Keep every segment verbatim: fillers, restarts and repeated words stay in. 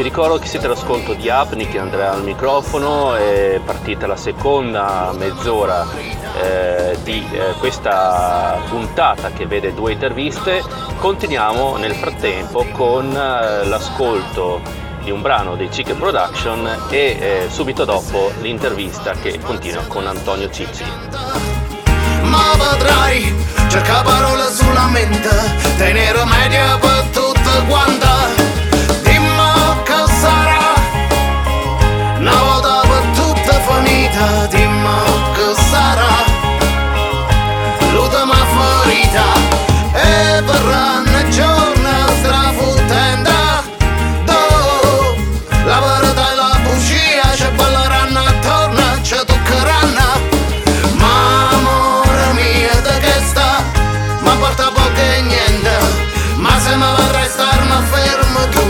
Vi ricordo che siete all'ascolto di Apnic, Andrea al microfono, è partita la seconda mezz'ora eh, di eh, questa puntata che vede due interviste. Continuiamo nel frattempo con eh, l'ascolto di un brano dei Chicken Production e eh, subito dopo l'intervista che continua con Antonio Cicci. Ma vedrai, cerca parole sulla mente, tenere media per tutto quanto. Dimmi che sarà, una volta per tutte finita. Dimmi che sarà, l'ultima ferita. E verranno giorni strafottenti, dove la verità e la bugia ci balleranno attorno, ci toccheranno. Porta poco e niente, ma se mi vorrai starmi fermo tu.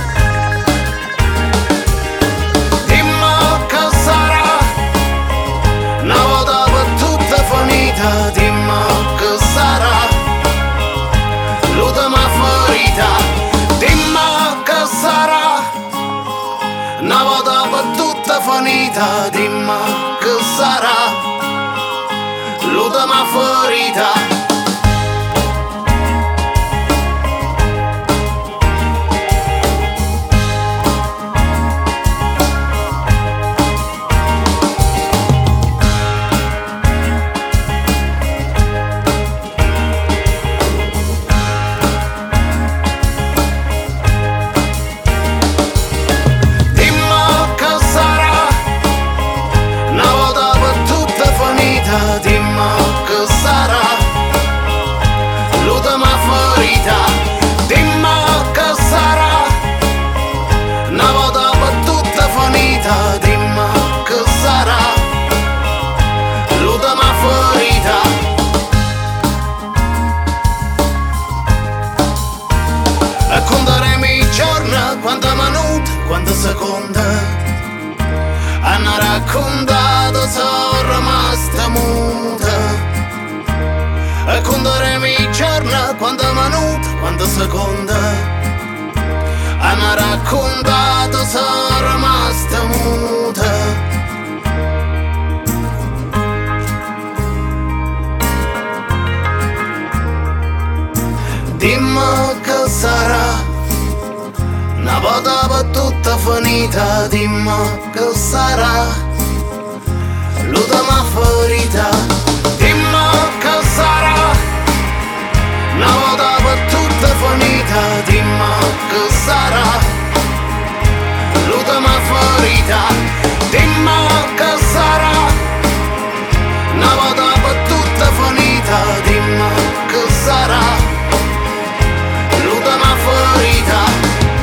Dimmi che sarà, una volta per tutte finita. Dimmi che sarà, l'ultima ferita. Dimmi che sarà, una volta per tutte finita. Dimmi che sarà, l'ultima ferita. Hanno raccontato, sono rimasta muta. E conteremo i giorni, quando minuti, quando secondi. Hanno raccontato, sono rimasta muta. Dimmi che sarà, una volta per tutta finita. Dimmi che sarà, l'ultima ferita. Dimmi che sarà, una volta per tutta finita. Dimmi che sarà, l'ultima ferita. Dimmi che sarà, una volta per tutta finita. Dimmi che sarà, l'ultima ferita.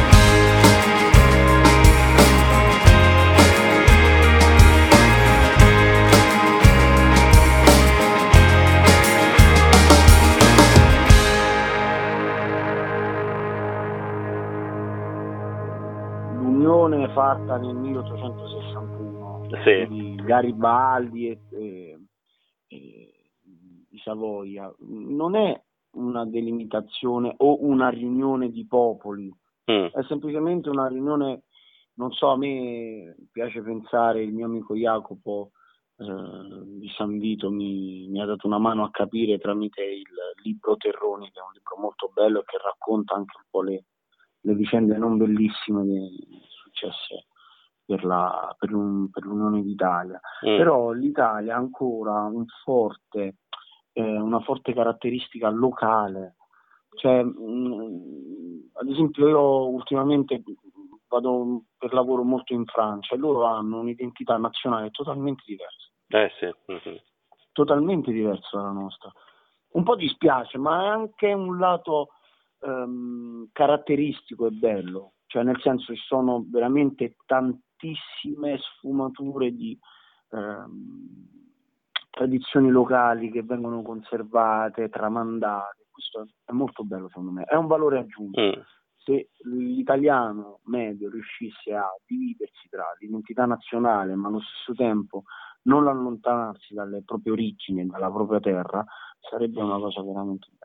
Fatta nel milleottocentosessantuno, sì, di Garibaldi e, e, e di Savoia, non è una delimitazione o una riunione di popoli, mm. è semplicemente una riunione, non so, a me piace pensare, il mio amico Jacopo eh, di San Vito mi, mi ha dato una mano a capire tramite il libro Terroni, che è un libro molto bello e che racconta anche un po' le, le vicende non bellissime che successe per, la, per, un, per l'Unione d'Italia, mm. però l'Italia ha ancora un forte, eh, una forte caratteristica locale, cioè mh, ad esempio io ultimamente vado per lavoro molto in Francia e loro hanno un'identità nazionale totalmente diversa, eh sì. mm-hmm. totalmente diversa dalla nostra. Un po' dispiace, ma è anche un lato ehm, caratteristico e bello. Cioè nel senso ci sono veramente tantissime sfumature di ehm, tradizioni locali che vengono conservate, tramandate. Questo è molto bello secondo me, è un valore aggiunto. Mm. Se l'italiano medio riuscisse a dividersi tra l'identità nazionale ma allo stesso tempo non allontanarsi dalle proprie origini, dalla propria terra, sarebbe una cosa veramente bella.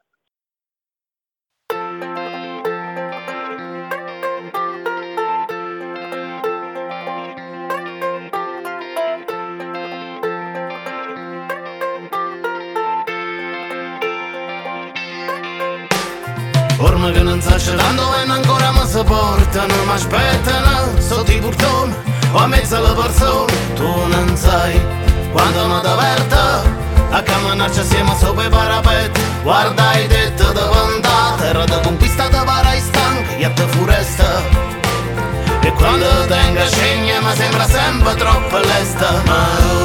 Ormai che non so tanto e ancora mi sopportano, mi aspettano sotto i portoni o a mezzo alle persone. Tu non sai quando mi diverto a camminarci assieme sopra i parapetti. Guarda i tetti di vantata, terra di conquista di parai stanca, e te foresta. E quando tengo scegna mi sembra sempre troppo lesta. Ma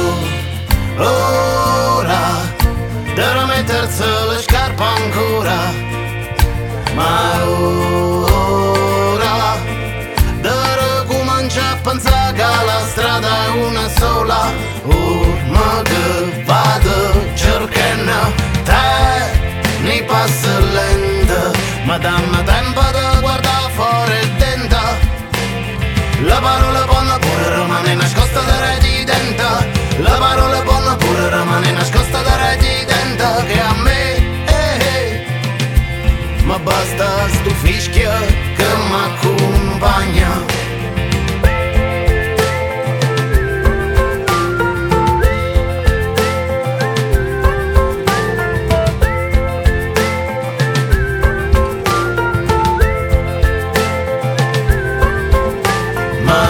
oh, ora devo mettersi le scarpe ancora. Ma ora devo cominciare a pensare che la strada è una sola. Ormai che vado cercando te nei passi lenti, ma dammi tempo di guardare fuori e dentro. La parola buona pure rimane nascosta da reti dentro. La parola buona pure rimane nascosta da reti dentro. Che a me ma basta sto fischio che m'accompagna. Ma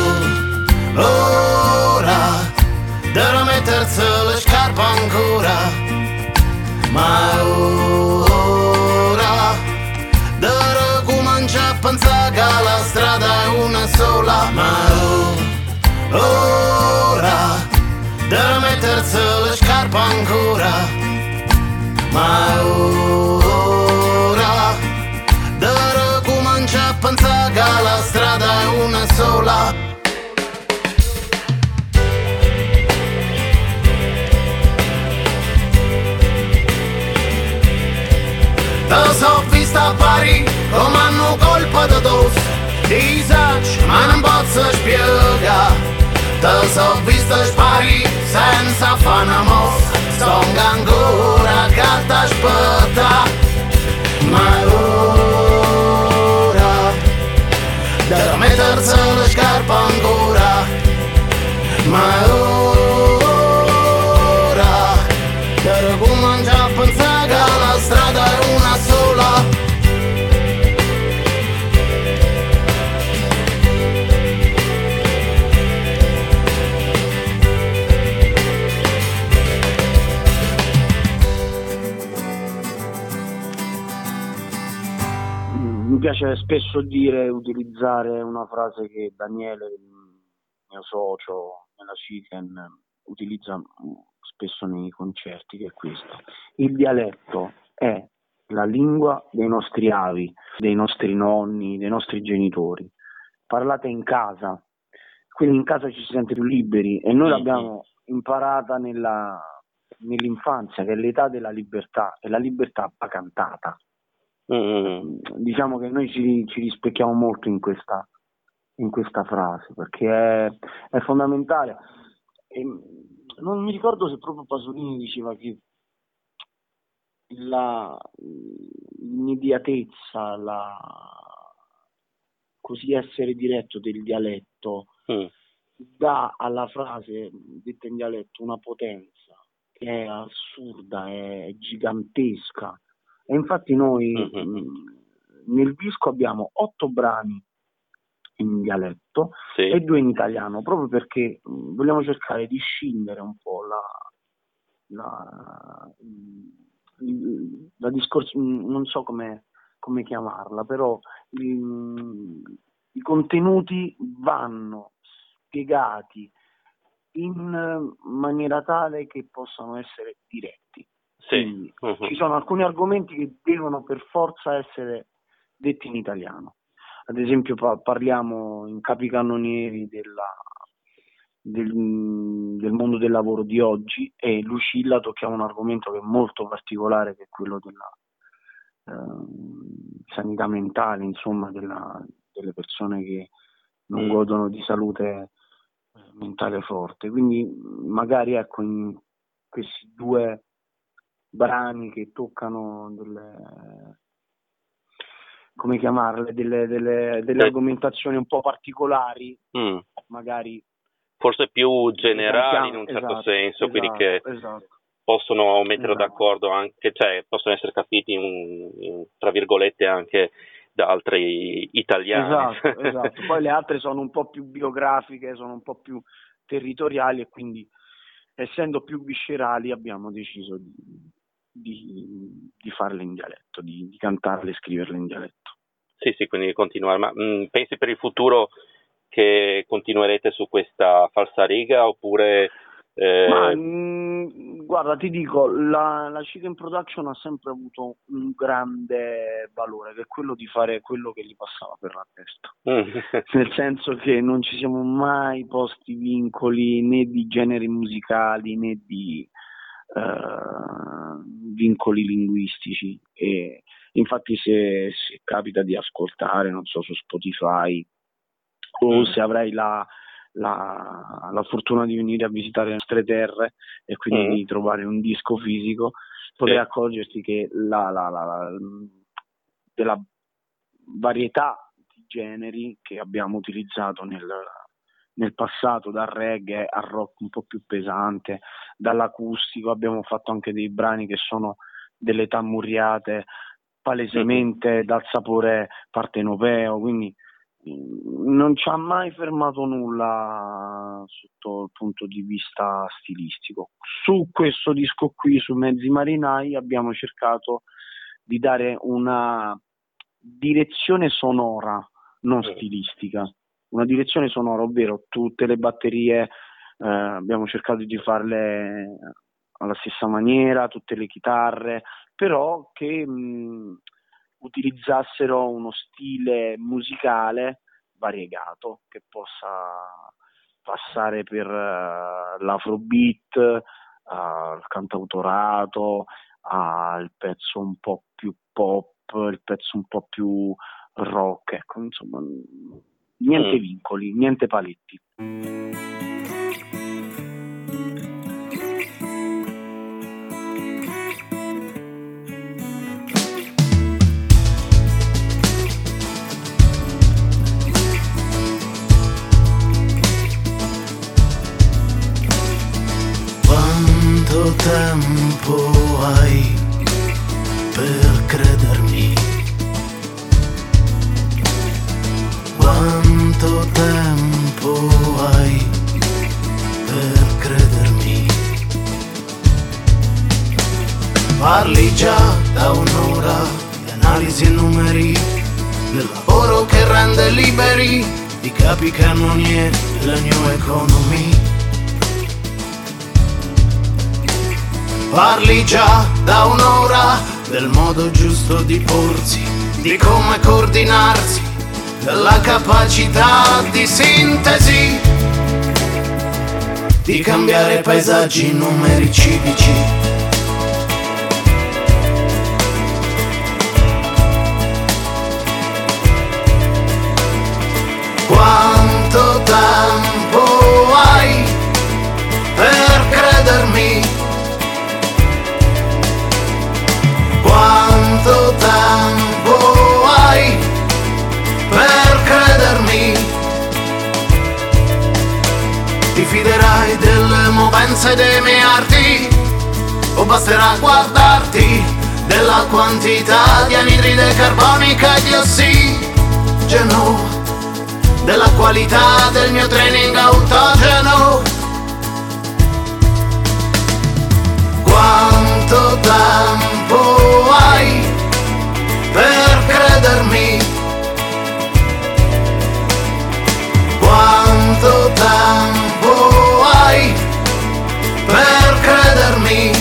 ora devo mettersi le scarpe ancora. Ma pensa che la strada è una sola. Ma ora devo mettersi le scarpe ancora. Ma ora devo cominciare a pensare che la strada è una sola. Te so vista a Parigi come hanno colpa di dosso, disagi ma non posso spiegare. Te so vista spari senza fare una mossa, sto ancora che t'aspetta. Ma ora devo mettersi le scarpe ancora. Ma ora devo cominciare a pensare che la strada è una sola. Mi piace spesso dire, utilizzare una frase che Daniele, il mio socio nella Chicken, utilizza spesso nei concerti, che è questo: il dialetto è la lingua dei nostri avi, dei nostri nonni, dei nostri genitori. Parlate in casa, quindi in casa ci si sente più liberi, e noi l'abbiamo imparata nella, nell'infanzia, che è l'età della libertà, e la libertà va cantata. Mm. Diciamo che noi ci, ci rispecchiamo molto in questa, in questa frase, perché è, è fondamentale. E non mi ricordo se proprio Pasolini diceva che la l'immediatezza, la così essere diretto del dialetto mm. dà alla frase detta in dialetto una potenza che è assurda, è gigantesca. E infatti noi mm-hmm. nel disco abbiamo otto brani in dialetto, sì, e due in italiano, proprio perché vogliamo cercare di scindere un po' la la, la discorso, non so come, come chiamarla, però i, i contenuti vanno spiegati in maniera tale che possano essere diretti. Sì. Quindi, uh-huh. ci sono alcuni argomenti che devono per forza essere detti in italiano. Ad esempio pa- parliamo in capicannonieri della, del, del mondo del lavoro di oggi, e Lucilla tocchiamo un argomento che è molto particolare, che è quello della eh, sanità mentale, insomma, della, delle persone che non mm. godono di salute mentale forte. Quindi magari, ecco, in questi due brani che toccano delle, come chiamarle, delle, delle, delle eh. argomentazioni un po' particolari, mm. magari forse più generali, in un certo esatto, senso, esatto, quindi che esatto. possono mettere esatto. d'accordo anche, cioè possono essere capiti in, in, tra virgolette anche da altri italiani. Esatto, esatto. Poi le altre sono un po' più biografiche, sono un po' più territoriali e quindi essendo più viscerali abbiamo deciso di, di, di farle in dialetto, di, di cantarle e scriverle in dialetto. Sì, sì, quindi continuare. Ma mh, pensi per il futuro che continuerete su questa falsariga oppure... Eh... Ma mh, guarda, ti dico, la, la Chicken Production ha sempre avuto un grande valore, che è quello di fare quello che gli passava per la testa. Mm. Nel senso che non ci siamo mai posti vincoli né di generi musicali né di uh, vincoli linguistici. E infatti se, se capita di ascoltare, non so, su Spotify o mm. se avrai la La, la fortuna di venire a visitare le nostre terre e quindi mm. di trovare un disco fisico, potrai sì. accorgerti che la, la, la, la, della varietà di generi che abbiamo utilizzato nel, nel passato, dal reggae al rock un po' più pesante, dall'acustico, abbiamo fatto anche dei brani che sono delle tammurriate palesemente mm. dal sapore partenopeo, quindi non ci ha mai fermato nulla sotto il punto di vista stilistico. Su questo disco qui, su Mezzi Marinai, abbiamo cercato di dare una direzione sonora, non stilistica, una direzione sonora, ovvero tutte le batterie eh, abbiamo cercato di farle alla stessa maniera, tutte le chitarre, però che mh, utilizzassero uno stile musicale variegato che possa passare per uh, l'afrobeat, al uh, cantautorato, al uh, pezzo un po' più pop, il pezzo un po' più rock, ecco, insomma, niente mm. vincoli, niente paletti. Tempo hai per credermi? Quanto tempo hai per credermi? Parli già da un'ora di analisi e numeri, del lavoro che rende liberi i capi cannonieri della new economy. Parli già da un'ora del modo giusto di porsi, di come coordinarsi, della capacità di sintesi, di cambiare paesaggi numeri civici. Quanto tempo hai per credermi? Quanto tempo hai per credermi? Ti fiderai delle movenze dei miei arti o basterà guardarti della quantità di anidride carbonica e di ossigeno, della qualità del mio training autogeno? Quanto tempo hai per credermi? Quanto tempo hai per credermi?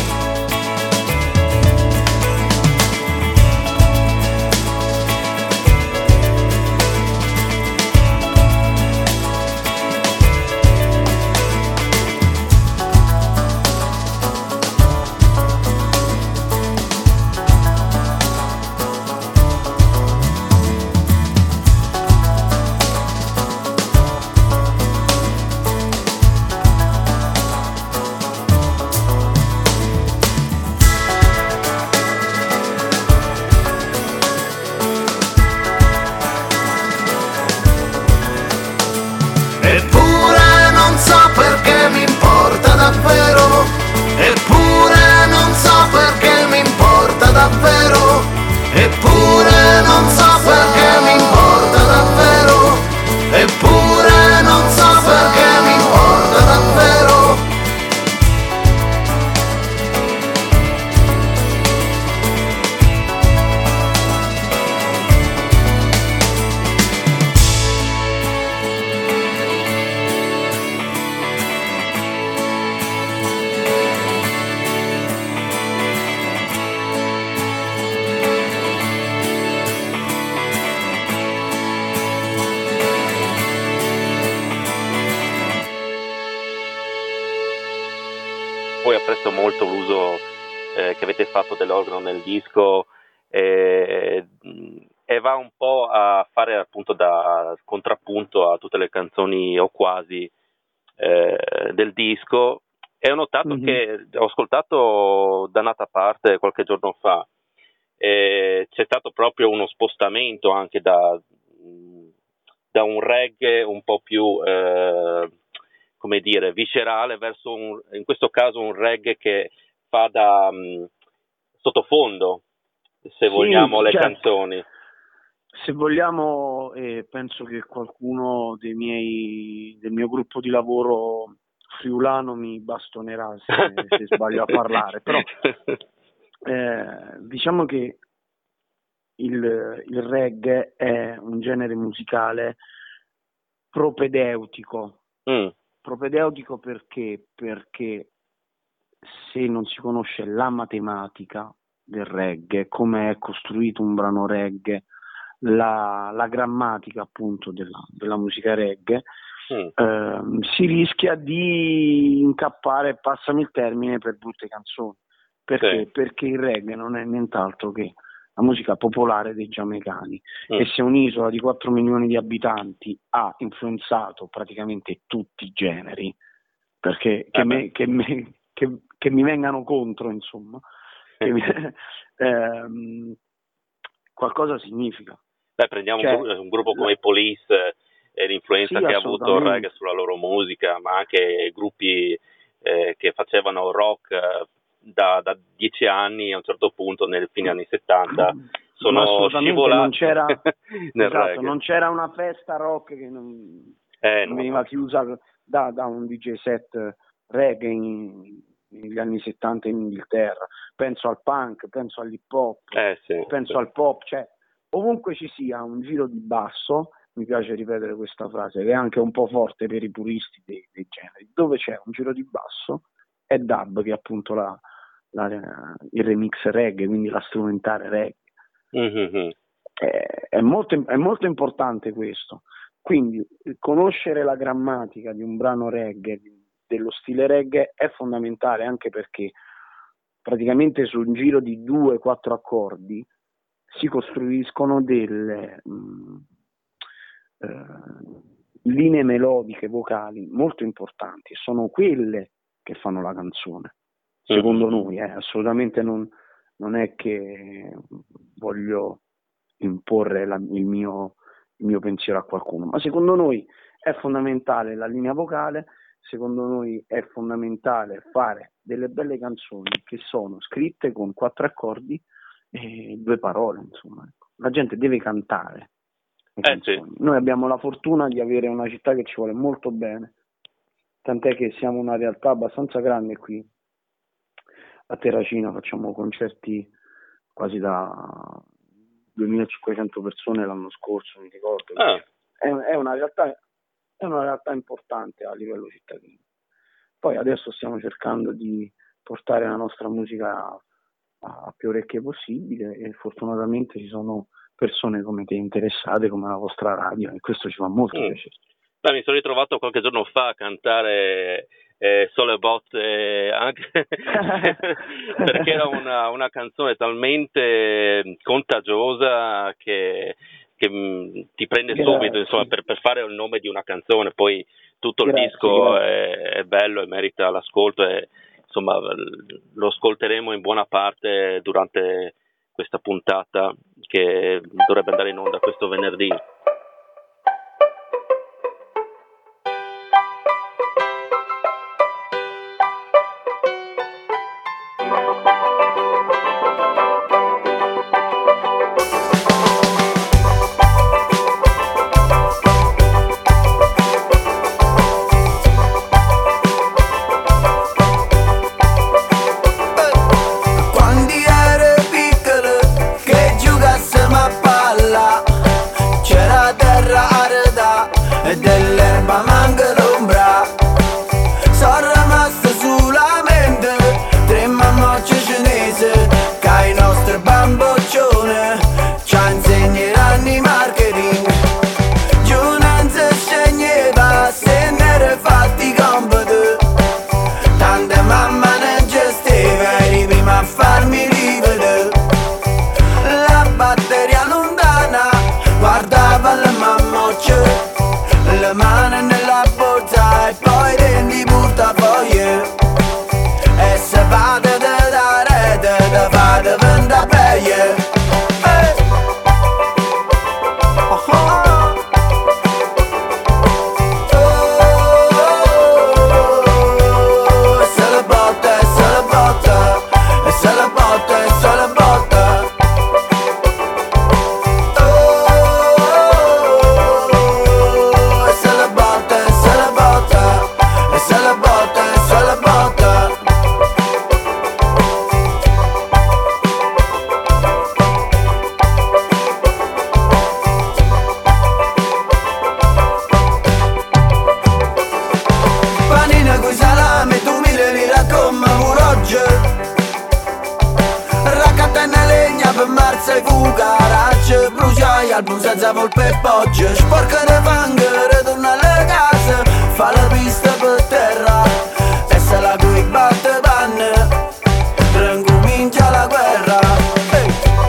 poi apprezzo molto l'uso eh, che avete fatto dell'organo nel disco, eh, e va un po' a fare appunto da contrappunto a tutte le canzoni o quasi eh, del disco. E ho notato mm-hmm. che ho ascoltato da un'altra parte qualche giorno fa, eh, c'è stato proprio uno spostamento anche da, da un reggae un po' più eh, come dire viscerale verso un, in questo caso un reggae che fa da um, sottofondo, se sì, vogliamo, le certo. canzoni. Se vogliamo, eh, penso che qualcuno dei miei del mio gruppo di lavoro friulano mi bastonerà se, se sbaglio a parlare, però eh, diciamo che il, il reggae è un genere musicale propedeutico. Mm. Propedeutico perché? Perché se non si conosce la matematica del reggae, come è costruito un brano reggae, la, la grammatica appunto della, della musica reggae, mm. eh, si rischia di incappare, passami il termine, per brutte canzoni. Perché? Sì. Perché il reggae non è nient'altro che la musica popolare dei giamaicani mm. e se un'isola di quattro milioni di abitanti ha influenzato praticamente tutti i generi, perché che, me, che, me, che, che mi vengano contro, insomma, che mi, ehm, qualcosa significa. Beh, prendiamo cioè, un, un gruppo come i Police e l'influenza sì, che ha avuto il reggae sulla loro musica, ma anche gruppi eh, che facevano rock eh, da, da dieci anni, a un certo punto, nel fine anni settanta, sono scivolati non c'era, nel esatto, reggae. Non c'era una festa rock che non, eh, non veniva no. chiusa da, da un D J set reggae in, negli anni settanta in Inghilterra. Penso al punk, penso all'hip hop, eh, sì, penso sì. al pop, cioè ovunque ci sia un giro di basso, mi piace ripetere questa frase che è anche un po' forte per i puristi dei, dei generi, dove c'è un giro di basso è dub, che è appunto la, la, il remix reggae, quindi la strumentale reggae. Mm-hmm. È, è, molto, è molto importante questo, quindi conoscere la grammatica di un brano reggae, dello stile reggae, è fondamentale, anche perché praticamente su un giro di due quattro accordi si costruiscono delle mh, eh, linee melodiche vocali molto importanti, sono quelle che fanno la canzone, secondo mm-hmm. noi, eh, assolutamente non, non è che voglio imporre la, il, mio, il mio pensiero a qualcuno, ma secondo noi è fondamentale la linea vocale, secondo noi è fondamentale fare delle belle canzoni che sono scritte con quattro accordi e due parole, insomma. La gente deve cantare le eh, sì. Noi abbiamo la fortuna di avere una città che ci vuole molto bene, tant'è che siamo una realtà abbastanza grande qui a Terracina, facciamo concerti quasi da duemilacinquecento persone l'anno scorso, mi ricordo. Ah. È, è una realtà è una realtà importante a livello cittadino. Poi adesso stiamo cercando di portare la nostra musica a più orecchie possibile e fortunatamente ci sono persone come te interessate, come la vostra radio, e questo ci fa molto mm. piacere. Beh, mi sono ritrovato qualche giorno fa a cantare eh, Sole Botte anche perché era una, una canzone talmente contagiosa che, che mh, ti prende grazie. subito, insomma, per, per fare il nome di una canzone. Poi tutto grazie, il disco è, è bello e merita l'ascolto e insomma lo ascolteremo in buona parte durante questa puntata che dovrebbe andare in onda questo venerdì. Tante mamma ne fermarsi ai fugaracci, bruciai album senza volpe e pogge, sporca di fango, ritorna alle case, fa la pista per terra, e se la cui batte panne, rincomincia la guerra. Hey.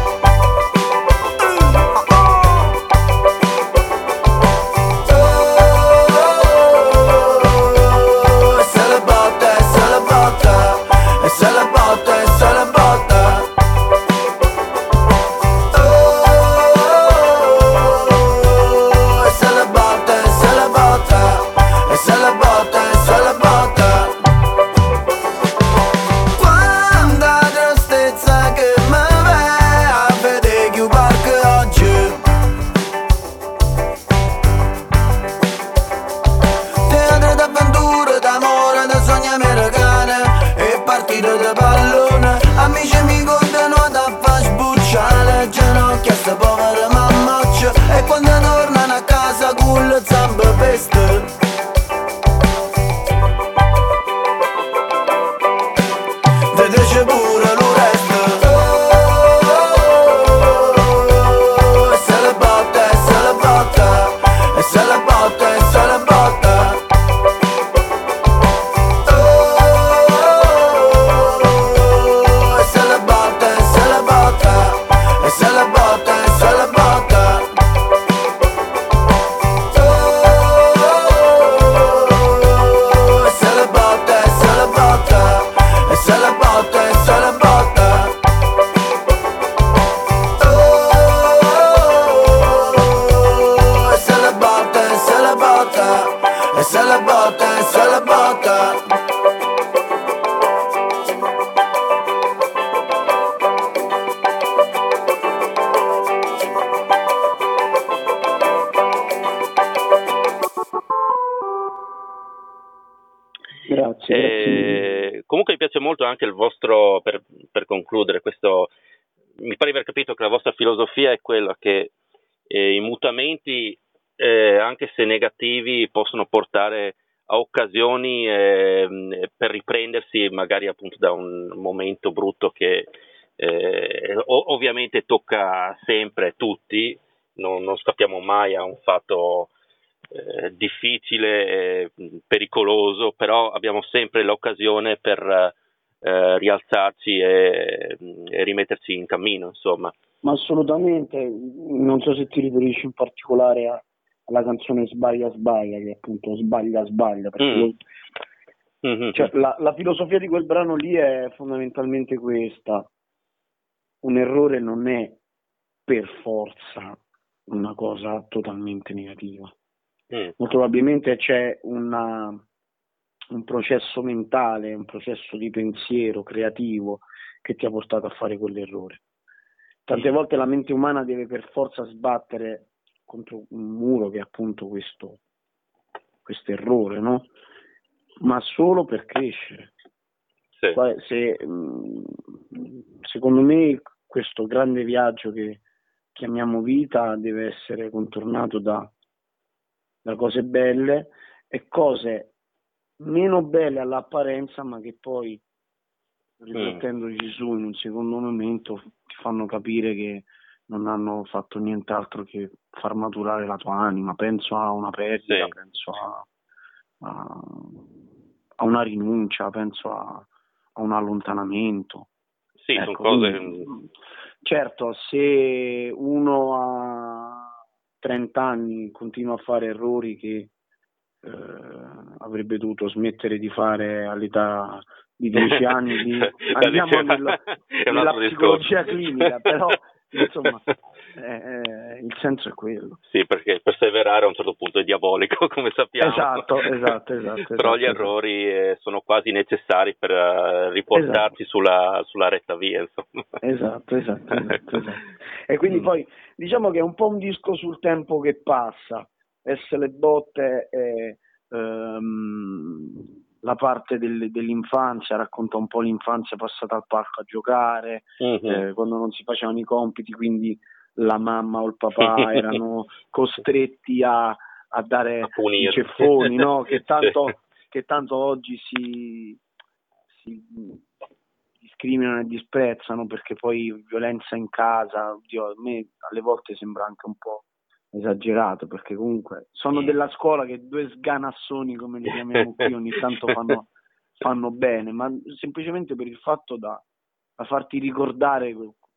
Grazie, eh, grazie. Comunque mi piace molto anche il vostro, per, per concludere questo, mi pare di aver capito che la vostra filosofia è quella che eh, i mutamenti, eh, anche se negativi, possono portare a occasioni eh, per riprendersi magari appunto da un momento brutto che eh, ovviamente tocca sempre tutti, non, non scappiamo mai a un fatto eh, difficile, eh, pericoloso, però abbiamo sempre l'occasione per eh, rialzarci e, e rimetterci in cammino, insomma. Ma assolutamente, non so se ti riferisci in particolare a, alla canzone Sbaglia Sbaglia, che appunto sbaglia sbaglia, perché Mm. lo, Mm-hmm. cioè, la, la filosofia di quel brano lì è fondamentalmente questa: un errore non è per forza una cosa totalmente negativa. Mm. Molto probabilmente c'è una, un processo mentale, un processo di pensiero creativo che ti ha portato a fare quell'errore. Tante volte la mente umana deve per forza sbattere contro un muro che è appunto questo questo errore, no? Ma solo per crescere. Sì. Se, secondo me questo grande viaggio che chiamiamo vita deve essere contornato da, da cose belle e cose meno belle all'apparenza, ma che poi, riflettendoci su in un secondo momento, ti fanno capire che non hanno fatto nient'altro che far maturare la tua anima. Penso a una perdita, Sì. penso a, a, a una rinuncia, penso a, a un allontanamento. Sì, ecco, sono cose... quindi, certo, se uno a trenta anni continua a fare errori che eh, avrebbe dovuto smettere di fare all'età di dieci anni, di, andiamo nella, nella psicologia clinica, però insomma eh, eh, il senso è quello. Sì, perché perseverare a un certo punto è diabolico, come sappiamo. Esatto, esatto, esatto. Però esatto, gli errori eh, sono quasi necessari per uh, riportarci esatto. sulla, sulla retta via, insomma. Esatto, esatto, esatto, esatto. E quindi poi diciamo che è un po' un disco sul tempo che passa. S le botte è ehm, la parte del, dell'infanzia, racconta un po' l'infanzia passata al parco a giocare, mm-hmm. eh, quando non si facevano i compiti, quindi la mamma o il papà erano costretti a, a dare a i ceffoni, no? Che tanto, che tanto oggi si, si, discriminano e disprezzano perché poi violenza in casa, oddio, a me alle volte sembra anche un po' esagerato, perché comunque sono della scuola che due sganassoni, come li chiamiamo qui, ogni tanto fanno, fanno bene, ma semplicemente per il fatto da, da farti ricordare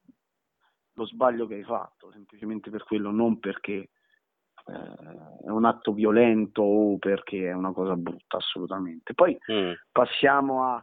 lo sbaglio che hai fatto, semplicemente per quello, non perché eh, è un atto violento o perché è una cosa brutta, assolutamente. Poi mm. passiamo a,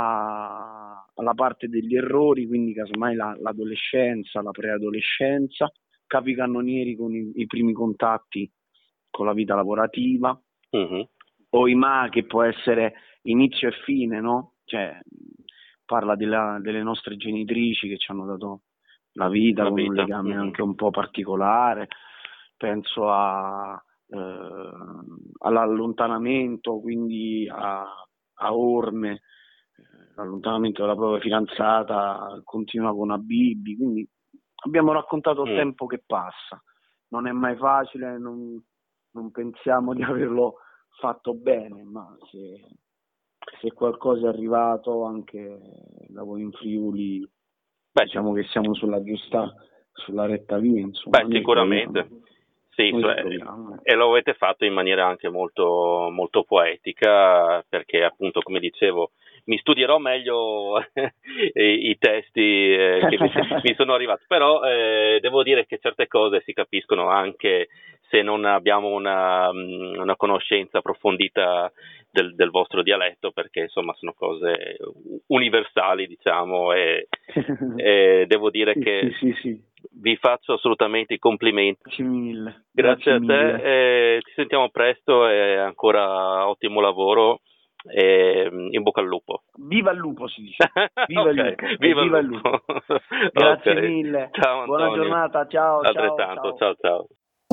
a, alla parte degli errori, quindi casomai la, l'adolescenza, la preadolescenza, capicannonieri con i, i primi contatti con la vita lavorativa, mm-hmm. o I M A, che può essere inizio e fine, no? Cioè, parla della, delle nostre genitrici che ci hanno dato la vita, la con vita. un legame mm-hmm. anche un po' particolare, penso a, eh, all'allontanamento, quindi a, a orme, l'allontanamento della propria fidanzata, continua con una Bibi, quindi abbiamo raccontato il mm. tempo che passa, non è mai facile, non, non pensiamo di averlo fatto bene, ma se, se qualcosa è arrivato anche da voi in Friuli, Beh, diciamo che siamo sulla giusta, sulla retta via, insomma. Beh, sicuramente. Sì, cioè, e lo avete fatto in maniera anche molto, molto poetica, perché appunto, come dicevo, mi studierò meglio i, i testi eh, che mi, mi sono arrivati, però eh, devo dire che certe cose si capiscono anche se non abbiamo una, una conoscenza approfondita del, del vostro dialetto, perché insomma sono cose universali, diciamo, e, e devo dire sì, che sì, sì, sì. vi faccio assolutamente i complimenti. Grazie mille. Grazie, Grazie a te, mille. E ci sentiamo presto e ancora ottimo lavoro e in bocca al lupo. Viva il lupo, si dice. Viva okay. il lupo. Viva, viva il lupo. lupo. Grazie okay. mille. Ciao, buona Antonio. giornata, ciao. Altrettanto, ciao, ciao ciao.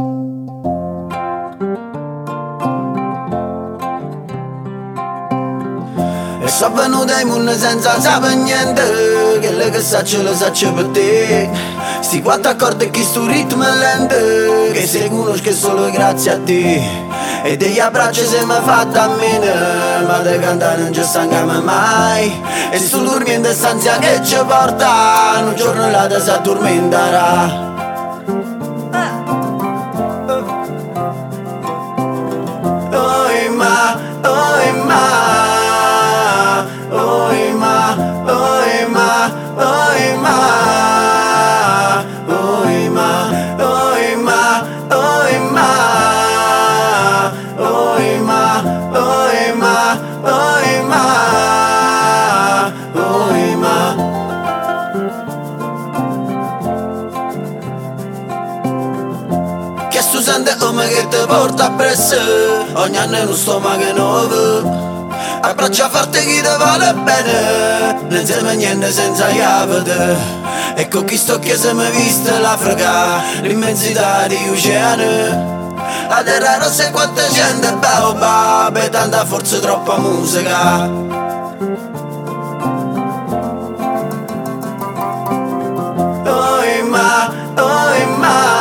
E so venuto ai mondo senza sapere niente, che le che sacce le sacce per te. Sti quattro accordi e chi sto ritmo è lento, che se conosco solo grazie a te. E degli abbracci se mi fatta a me, ma te cantare non ci stanchiamo mai. E sto dormendo in stanza che ci porta, un giorno là te si addormenterà. Oh ma, oh ma, oh ma, oh ma, oh ma. Che ti porta appresso ogni anno in un stomaco nuovo, abbraccia forte chi ti vale bene, non insieme niente senza chiave. E con chi sto che se mi viste l'Africa, l'immensità di oceani, la terra rossa e quanta gente baobab, e tanta forza troppa musica. Oh ma, oh ma,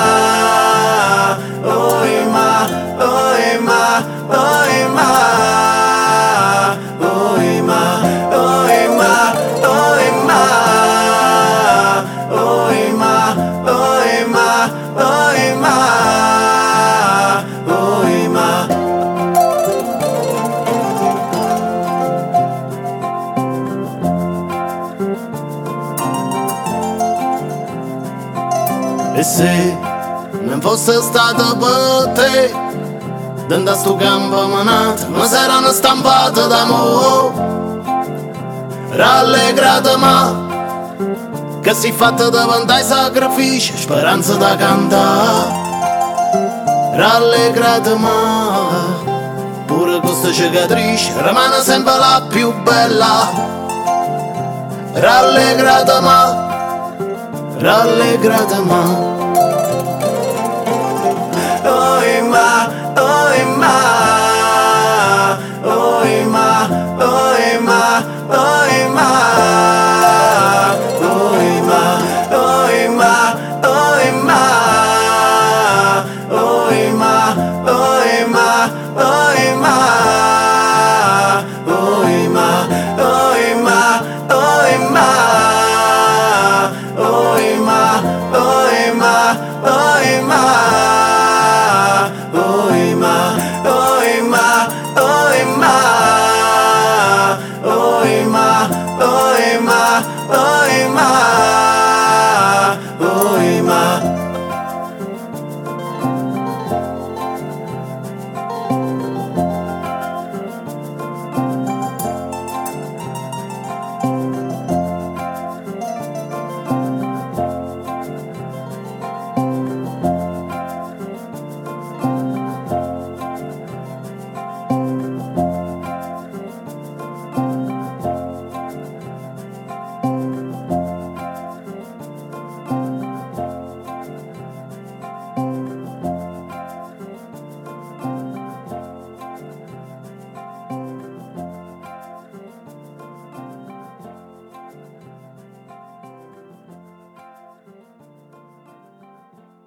e se non fosse stato per te, dentro a sto campo manato, mi saranno stampato d'amore. Rallegrate ma che si fatta davanti ai sacrifici, speranza da cantare. Rallegrate ma pure questa cicatrice rimane sempre la più bella. Rallegrate ma, rallegrate ma